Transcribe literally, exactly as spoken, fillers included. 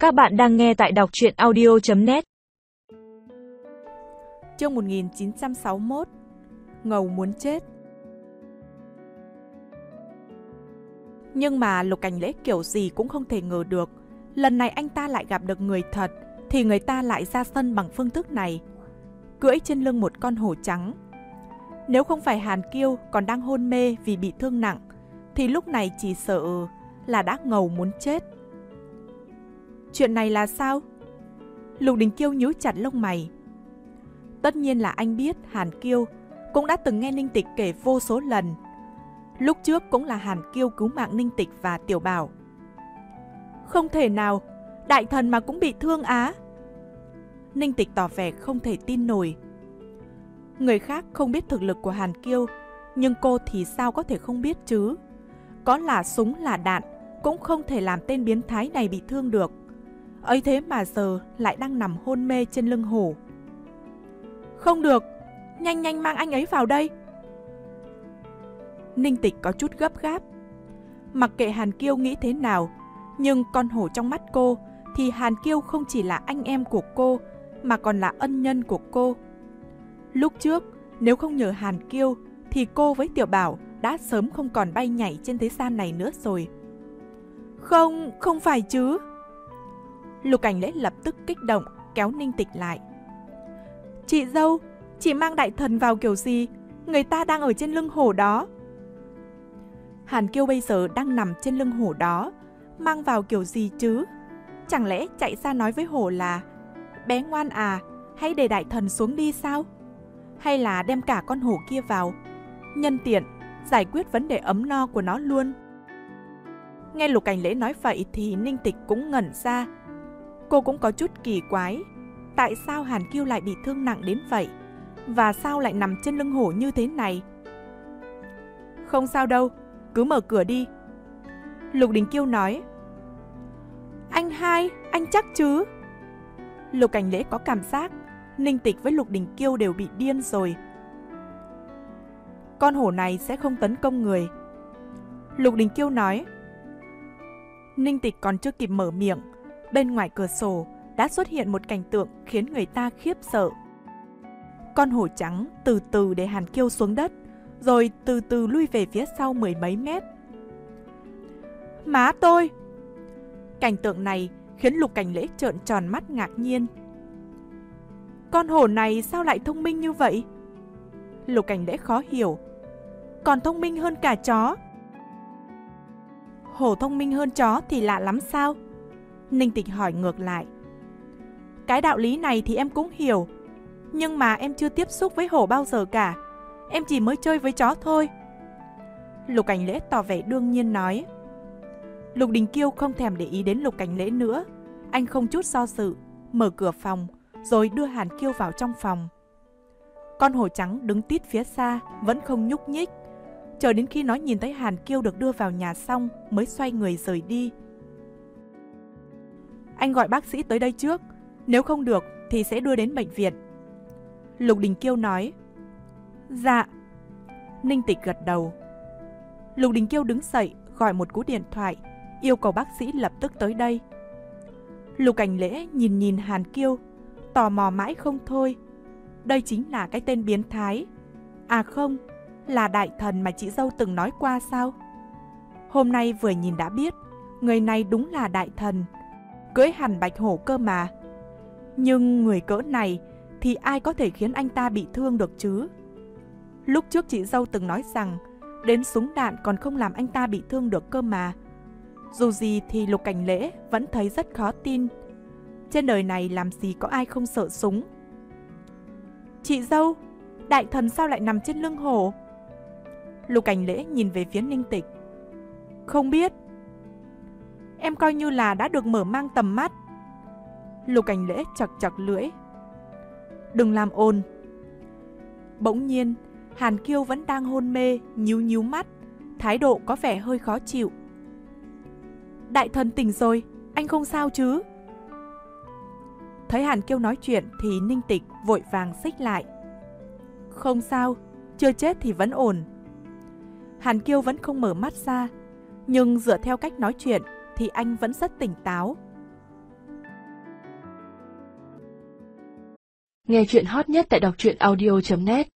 Các bạn đang nghe tại đọc truyện audio chấm net. Chương một nghìn chín trăm sáu mươi mốt. Ngầu muốn chết. Nhưng mà Lục Cảnh Lễ kiểu gì cũng không thể ngờ được, lần này anh ta lại gặp được người thật, thì người ta lại ra sân bằng phương thức này, cưỡi trên lưng một con hổ trắng. Nếu không phải Hàn Kiêu còn đang hôn mê vì bị thương nặng, thì lúc này chỉ sợ là đã ngầu muốn chết. Chuyện này là sao? Lục Đình Kiêu nhíu chặt lông mày. Tất nhiên là anh biết Hàn Kiêu cũng đã từng nghe Ninh Tịch kể vô số lần. Lúc trước cũng là Hàn Kiêu cứu mạng Ninh Tịch và Tiểu Bảo. Không thể nào, đại thần mà cũng bị thương á. Ninh Tịch tỏ vẻ không thể tin nổi. Người khác không biết thực lực của Hàn Kiêu, nhưng cô thì sao có thể không biết chứ? Có là súng là đạn cũng không thể làm tên biến thái này bị thương được. Ấy thế mà giờ lại đang nằm hôn mê trên lưng hổ. Không được, nhanh nhanh mang anh ấy vào đây. Ninh Tịch có chút gấp gáp. Mặc kệ Hàn Kiêu nghĩ thế nào, nhưng con hổ trong mắt cô thì Hàn Kiêu không chỉ là anh em của cô, mà còn là ân nhân của cô. Lúc trước, nếu không nhờ Hàn Kiêu thì cô với Tiểu Bảo đã sớm không còn bay nhảy trên thế gian này nữa rồi. Không, không phải chứ. Lục Cảnh Lễ lập tức kích động kéo Ninh Tịch lại. Chị dâu, chị mang đại thần vào kiểu gì? Người ta đang ở trên lưng hổ đó. Hàn Kiêu bây giờ đang nằm trên lưng hổ đó, mang vào kiểu gì chứ? Chẳng lẽ chạy ra nói với hổ là bé ngoan à, hãy để đại thần xuống đi sao? Hay là đem cả con hổ kia vào, nhân tiện giải quyết vấn đề ấm no của nó luôn? Nghe Lục Cảnh Lễ nói vậy thì Ninh Tịch cũng ngẩn ra. Cô cũng có chút kỳ quái, tại sao Hàn Kiêu lại bị thương nặng đến vậy, và sao lại nằm trên lưng hổ như thế này? Không sao đâu, cứ mở cửa đi. Lục Đình Kiêu nói. Anh hai, anh chắc chứ? Lục Cảnh Lễ có cảm giác Ninh Tịch với Lục Đình Kiêu đều bị điên rồi. Con hổ này sẽ không tấn công người. Lục Đình Kiêu nói. Ninh Tịch còn chưa kịp mở miệng, bên ngoài cửa sổ đã xuất hiện một cảnh tượng khiến người ta khiếp sợ. Con hổ trắng từ từ để Hàn Kiêu xuống đất, rồi từ từ lui về phía sau mười mấy mét. Má tôi! Cảnh tượng này khiến Lục Cảnh Lễ trợn tròn mắt ngạc nhiên. Con hổ này sao lại thông minh như vậy? Lục Cảnh Lễ khó hiểu. Còn thông minh hơn cả chó. Hổ thông minh hơn chó thì lạ lắm sao? Ninh Tịch hỏi ngược lại. Cái đạo lý này thì em cũng hiểu, nhưng mà em chưa tiếp xúc với hổ bao giờ cả. Em chỉ mới chơi với chó thôi. Lục Cảnh Lễ tỏ vẻ đương nhiên nói. Lục Đình Kiêu không thèm để ý đến Lục Cảnh Lễ nữa. Anh không chút do dự mở cửa phòng, rồi đưa Hàn Kiêu vào trong phòng. Con hổ trắng đứng tít phía xa vẫn không nhúc nhích, chờ đến khi nó nhìn thấy Hàn Kiêu được đưa vào nhà xong mới xoay người rời đi. Anh gọi bác sĩ tới đây trước, nếu không được thì sẽ đưa đến bệnh viện. Lục Đình Kiêu nói. Dạ. Ninh Tịch gật đầu. Lục Đình Kiêu đứng dậy gọi một cú điện thoại, yêu cầu bác sĩ lập tức tới đây. Lục Cảnh Lễ nhìn nhìn Hàn Kiêu, tò mò mãi không thôi. Đây chính là cái tên biến thái. À không, là đại thần mà chị dâu từng nói qua sao? Hôm nay vừa nhìn đã biết, người này đúng là đại thần, cưỡi hẳn bạch hổ cơ mà. Nhưng người cỡ này thì ai có thể khiến anh ta bị thương được chứ? Lúc trước chị dâu từng nói rằng đến súng đạn còn không làm anh ta bị thương được cơ mà. Dù gì thì Lục Cảnh Lễ vẫn thấy rất khó tin. Trên đời này làm gì có ai không sợ súng. Chị dâu, đại thần sao lại nằm trên lưng hổ? Lục Cảnh Lễ nhìn về phía Ninh Tịch. Không biết. Em coi như là đã được mở mang tầm mắt. Lục Cảnh Lễ chật chật lưỡi. Đừng làm ồn. Bỗng nhiên, Hàn Kiêu vẫn đang hôn mê, nhíu nhíu mắt, thái độ có vẻ hơi khó chịu. Đại thần tỉnh rồi, anh không sao chứ? Thấy Hàn Kiêu nói chuyện thì Ninh Tịch vội vàng xích lại. Không sao, chưa chết thì vẫn ổn. Hàn Kiêu vẫn không mở mắt ra, nhưng dựa theo cách nói chuyện thì anh vẫn rất tỉnh táo. Nghe chuyện hot nhất tại đọc truyện audio chấm net.